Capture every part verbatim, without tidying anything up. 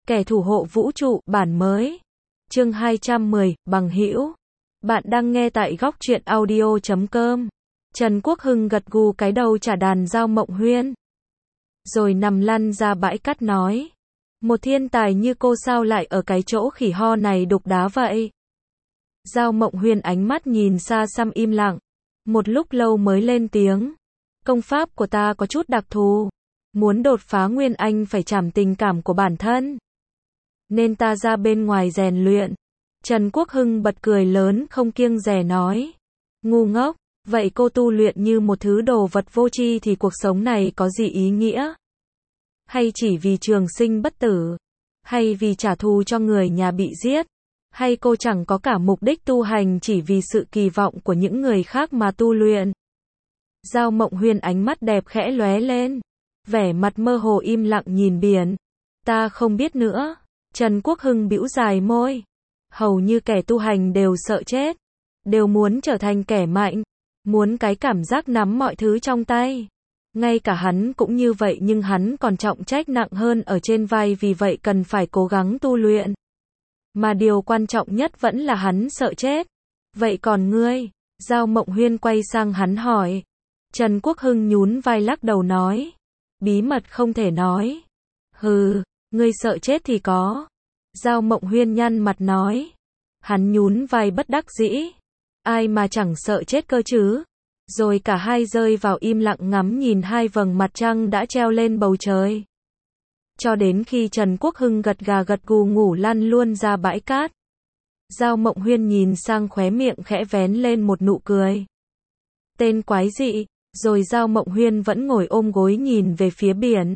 Kẻ thủ hộ vũ trụ, bản mới. Chương hai trăm mười, bằng hữu. Bạn đang nghe tại góc truyện audio chấm com. Trần Quốc Hưng gật gù cái đầu trả đàn Giao Mộng Huyên. Rồi nằm lăn ra bãi cát nói. Một thiên tài như cô sao lại ở cái chỗ khỉ ho này đục đá vậy? Giao Mộng Huyên ánh mắt nhìn xa xăm im lặng. Một lúc lâu mới lên tiếng. Công pháp của ta có chút đặc thù. Muốn đột phá Nguyên Anh phải trảm tình cảm của bản thân. Nên ta ra bên ngoài rèn luyện. Trần Quốc Hưng bật cười lớn không kiêng dè nói. Ngu ngốc, vậy cô tu luyện như một thứ đồ vật vô tri thì cuộc sống này có gì ý nghĩa? Hay chỉ vì trường sinh bất tử? Hay vì trả thù cho người nhà bị giết? Hay cô chẳng có cả mục đích tu hành chỉ vì sự kỳ vọng của những người khác mà tu luyện? Giao Mộng Huyên ánh mắt đẹp khẽ lóe lên. Vẻ mặt mơ hồ im lặng nhìn biển. Ta không biết nữa. Trần Quốc Hưng bĩu dài môi. Hầu như kẻ tu hành đều sợ chết. Đều muốn trở thành kẻ mạnh. Muốn cái cảm giác nắm mọi thứ trong tay. Ngay cả hắn cũng như vậy nhưng hắn còn trọng trách nặng hơn ở trên vai vì vậy cần phải cố gắng tu luyện. Mà điều quan trọng nhất vẫn là hắn sợ chết. Vậy còn ngươi? Giao Mộng Huyên quay sang hắn hỏi. Trần Quốc Hưng nhún vai lắc đầu nói. Bí mật không thể nói. Hừ, ngươi sợ chết thì có. Giao Mộng Huyên nhăn mặt nói. Hắn nhún vai bất đắc dĩ. Ai mà chẳng sợ chết cơ chứ? Rồi cả hai rơi vào im lặng ngắm nhìn hai vầng mặt trăng đã treo lên bầu trời. Cho đến khi Trần Quốc Hưng gật gà gật gù ngủ lăn luôn ra bãi cát. Giao Mộng Huyên nhìn sang khóe miệng khẽ vén lên một nụ cười. Tên quái dị. Rồi Giao Mộng Huyên vẫn ngồi ôm gối nhìn về phía biển.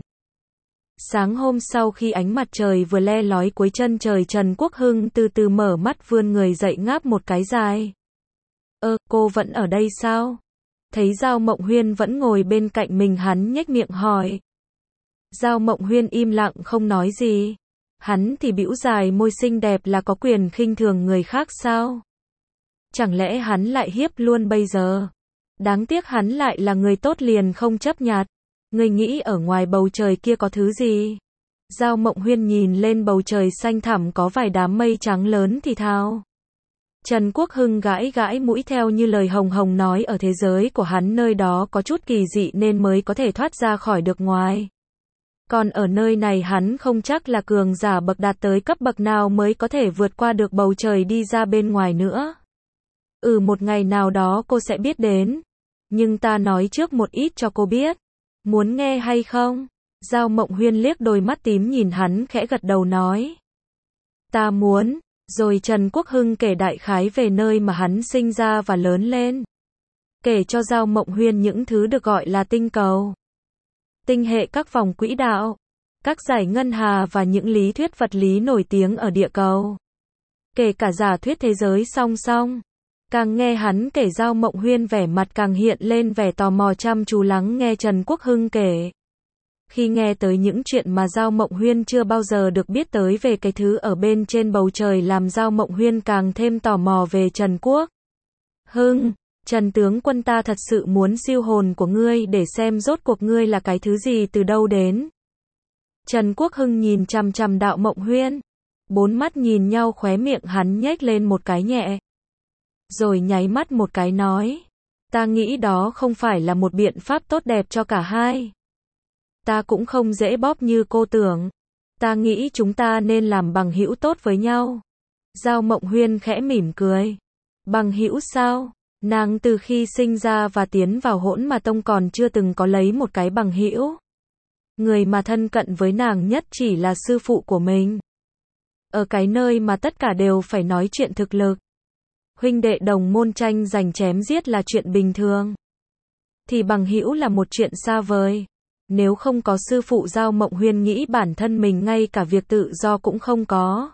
Sáng hôm sau khi ánh mặt trời vừa le lói cuối chân trời Trần Quốc Hưng từ từ mở mắt vươn người dậy ngáp một cái dài. Ơ, cô vẫn ở đây sao? Thấy Giao Mộng Huyên vẫn ngồi bên cạnh mình hắn nhếch miệng hỏi. Giao Mộng Huyên im lặng không nói gì. Hắn thì bĩu dài môi xinh đẹp là có quyền khinh thường người khác sao? Chẳng lẽ hắn lại hiếp luôn bây giờ? Đáng tiếc hắn lại là người tốt liền không chấp nhặt. Người nghĩ ở ngoài bầu trời kia có thứ gì? Giao Mộng Huyên nhìn lên bầu trời xanh thẳm có vài đám mây trắng lớn thì thào. Trần Quốc Hưng gãi gãi mũi theo như lời Hồng Hồng nói ở thế giới của hắn nơi đó có chút kỳ dị nên mới có thể thoát ra khỏi được ngoài. Còn ở nơi này hắn không chắc là cường giả bậc đạt tới cấp bậc nào mới có thể vượt qua được bầu trời đi ra bên ngoài nữa. Ừ, một ngày nào đó cô sẽ biết đến. Nhưng ta nói trước một ít cho cô biết. Muốn nghe hay không? Giao Mộng Huyên liếc đôi mắt tím nhìn hắn khẽ gật đầu nói. Ta muốn. Rồi Trần Quốc Hưng kể đại khái về nơi mà hắn sinh ra và lớn lên. Kể cho Giao Mộng Huyên những thứ được gọi là tinh cầu. Tinh hệ các vòng quỹ đạo. Các giải ngân hà và những lý thuyết vật lý nổi tiếng ở địa cầu. Kể cả giả thuyết thế giới song song. Càng nghe hắn kể Giao Mộng Huyên vẻ mặt càng hiện lên vẻ tò mò chăm chú lắng nghe Trần Quốc Hưng kể. Khi nghe tới những chuyện mà Giao Mộng Huyên chưa bao giờ được biết tới về cái thứ ở bên trên bầu trời làm Giao Mộng Huyên càng thêm tò mò về Trần Quốc Hưng. Trần tướng quân ta thật sự muốn siêu hồn của ngươi để xem rốt cuộc ngươi là cái thứ gì từ đâu đến. Trần Quốc Hưng nhìn chằm chằm Đạo Mộng Huyên. Bốn mắt nhìn nhau khóe miệng hắn nhếch lên một cái nhẹ. Rồi nháy mắt một cái nói. Ta nghĩ đó không phải là một biện pháp tốt đẹp cho cả hai. Ta cũng không dễ bóp như cô tưởng. Ta nghĩ chúng ta nên làm bằng hữu tốt với nhau. Giao Mộng Huyên khẽ mỉm cười. Bằng hữu sao? Nàng từ khi sinh ra và tiến vào Hỗn Ma Tông còn chưa từng có lấy một cái bằng hữu. Người mà thân cận với nàng nhất chỉ là sư phụ của mình. Ở cái nơi mà tất cả đều phải nói chuyện thực lực. Huynh đệ đồng môn tranh giành chém giết là chuyện bình thường. Thì bằng hữu là một chuyện xa vời. Nếu không có sư phụ Giao Mộng Huyên nghĩ bản thân mình ngay cả việc tự do cũng không có.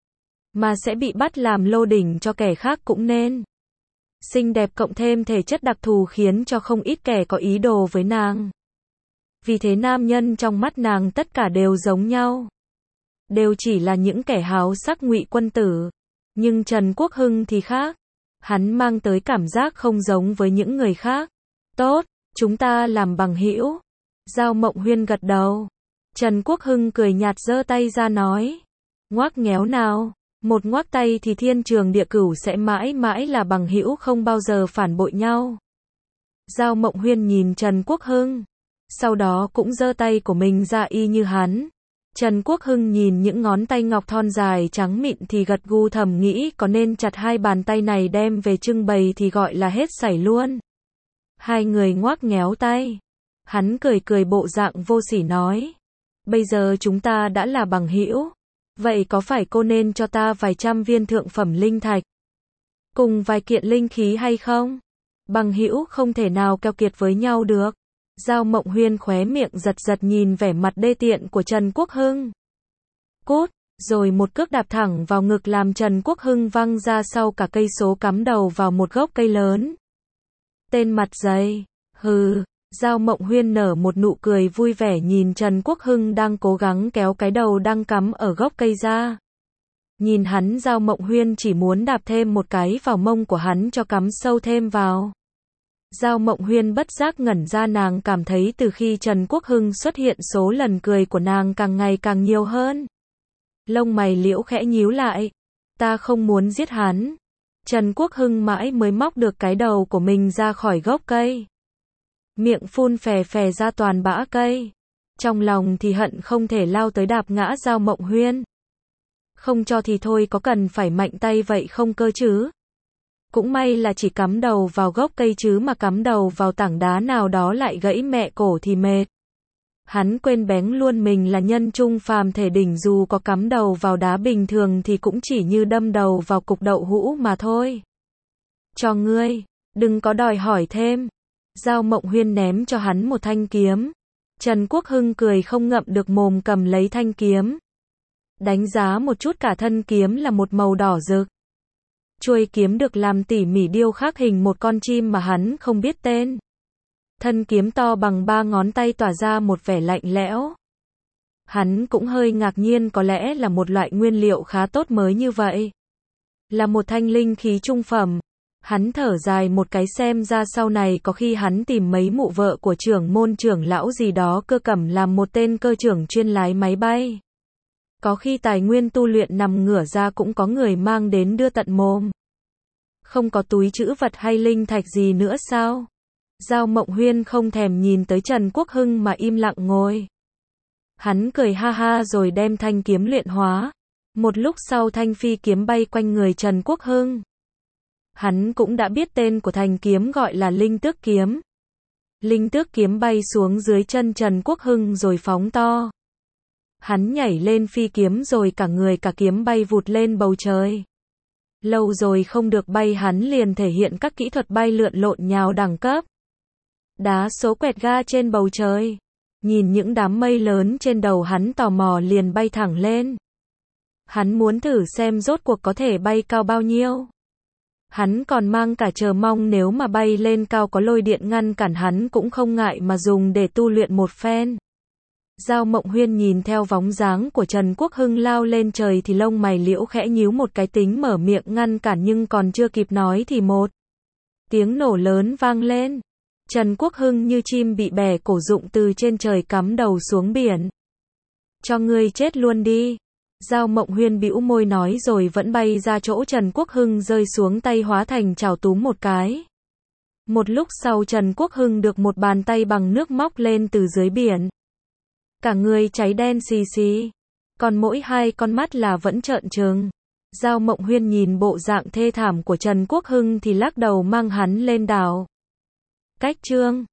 Mà sẽ bị bắt làm lô đỉnh cho kẻ khác cũng nên. Xinh đẹp cộng thêm thể chất đặc thù khiến cho không ít kẻ có ý đồ với nàng. Vì thế nam nhân trong mắt nàng tất cả đều giống nhau. Đều chỉ là những kẻ háo sắc ngụy quân tử. Nhưng Trần Quốc Hưng thì khác. Hắn mang tới cảm giác không giống với những người khác. Tốt, chúng ta làm bằng hữu. Giao Mộng Huyên gật đầu. Trần Quốc Hưng cười nhạt giơ tay ra nói. Ngoác ngéo nào. Một ngoác tay thì thiên trường địa cửu sẽ mãi mãi là bằng hữu không bao giờ phản bội nhau. Giao Mộng Huyên nhìn Trần Quốc Hưng. Sau đó cũng giơ tay của mình ra y như hắn. Trần Quốc Hưng nhìn những ngón tay ngọc thon dài trắng mịn thì gật gù thầm nghĩ có nên chặt hai bàn tay này đem về trưng bày thì gọi là hết sảy luôn. Hai người ngoác ngéo tay. Hắn cười cười bộ dạng vô sỉ nói. Bây giờ chúng ta đã là bằng hữu. Vậy có phải cô nên cho ta vài trăm viên thượng phẩm linh thạch? Cùng vài kiện linh khí hay không? Bằng hữu không thể nào keo kiệt với nhau được. Giao Mộng Huyên khóe miệng giật giật nhìn vẻ mặt đê tiện của Trần Quốc Hưng. Cút, rồi một cước đạp thẳng vào ngực làm Trần Quốc Hưng văng ra sau cả cây số cắm đầu vào một gốc cây lớn. Tên mặt dày, hừ, Giao Mộng Huyên nở một nụ cười vui vẻ nhìn Trần Quốc Hưng đang cố gắng kéo cái đầu đang cắm ở gốc cây ra. Nhìn hắn Giao Mộng Huyên chỉ muốn đạp thêm một cái vào mông của hắn cho cắm sâu thêm vào. Giao Mộng Huyên bất giác ngẩn ra, nàng cảm thấy từ khi Trần Quốc Hưng xuất hiện số lần cười của nàng càng ngày càng nhiều hơn. Lông mày liễu khẽ nhíu lại. Ta không muốn giết hắn. Trần Quốc Hưng mãi mới móc được cái đầu của mình ra khỏi gốc cây. Miệng phun phè phè ra toàn bã cây. Trong lòng thì hận không thể lao tới đạp ngã Giao Mộng Huyên. Không cho thì thôi, có cần phải mạnh tay vậy không cơ chứ? Cũng may là chỉ cắm đầu vào gốc cây chứ mà cắm đầu vào tảng đá nào đó lại gãy mẹ cổ thì mệt. Hắn quên bén luôn mình là nhân trung phàm thể đỉnh, dù có cắm đầu vào đá bình thường thì cũng chỉ như đâm đầu vào cục đậu hũ mà thôi. Cho ngươi, đừng có đòi hỏi thêm. Giao Mộng Huyên ném cho hắn một thanh kiếm. Trần Quốc Hưng cười không ngậm được mồm cầm lấy thanh kiếm. Đánh giá một chút, cả thân kiếm là một màu đỏ rực. Chuôi kiếm được làm tỉ mỉ điêu khắc hình một con chim mà hắn không biết tên. Thân kiếm to bằng ba ngón tay tỏa ra một vẻ lạnh lẽo. Hắn cũng hơi ngạc nhiên, có lẽ là một loại nguyên liệu khá tốt mới như vậy. Là một thanh linh khí trung phẩm. Hắn thở dài một cái, xem ra sau này có khi hắn tìm mấy mụ vợ của trưởng môn trưởng lão gì đó cơ cẩm làm một tên cơ trưởng chuyên lái máy bay. Có khi tài nguyên tu luyện nằm ngửa ra cũng có người mang đến đưa tận mồm. Không có túi trữ vật hay linh thạch gì nữa sao? Giao Mộng Huyên không thèm nhìn tới Trần Quốc Hưng mà im lặng ngồi. Hắn cười ha ha rồi đem thanh kiếm luyện hóa. Một lúc sau thanh phi kiếm bay quanh người Trần Quốc Hưng. Hắn cũng đã biết tên của thanh kiếm gọi là Linh Tước kiếm. Linh Tước kiếm bay xuống dưới chân Trần Quốc Hưng rồi phóng to. Hắn nhảy lên phi kiếm rồi cả người cả kiếm bay vụt lên bầu trời. Lâu rồi không được bay, hắn liền thể hiện các kỹ thuật bay lượn lộn nhào đẳng cấp. Đá số quẹt ga trên bầu trời. Nhìn những đám mây lớn trên đầu hắn tò mò liền bay thẳng lên. Hắn muốn thử xem rốt cuộc có thể bay cao bao nhiêu. Hắn còn mang cả chờ mong nếu mà bay lên cao có lôi điện ngăn cản hắn cũng không ngại mà dùng để tu luyện một phen. Giao Mộng Huyên nhìn theo bóng dáng của Trần Quốc Hưng lao lên trời thì lông mày liễu khẽ nhíu một cái, tính mở miệng ngăn cản nhưng còn chưa kịp nói thì một tiếng nổ lớn vang lên. Trần Quốc Hưng như chim bị bẻ cổ rụng từ trên trời cắm đầu xuống biển. Cho ngươi chết luôn đi. Giao Mộng Huyên bĩu môi nói rồi vẫn bay ra chỗ Trần Quốc Hưng rơi xuống, tay hóa thành chảo túm một cái. Một lúc sau Trần Quốc Hưng được một bàn tay bằng nước móc lên từ dưới biển. Cả người cháy đen xì xì. Còn mỗi hai con mắt là vẫn trợn trừng. Giao Mộng Huyên nhìn bộ dạng thê thảm của Trần Quốc Hưng thì lắc đầu mang hắn lên đảo. Cách chương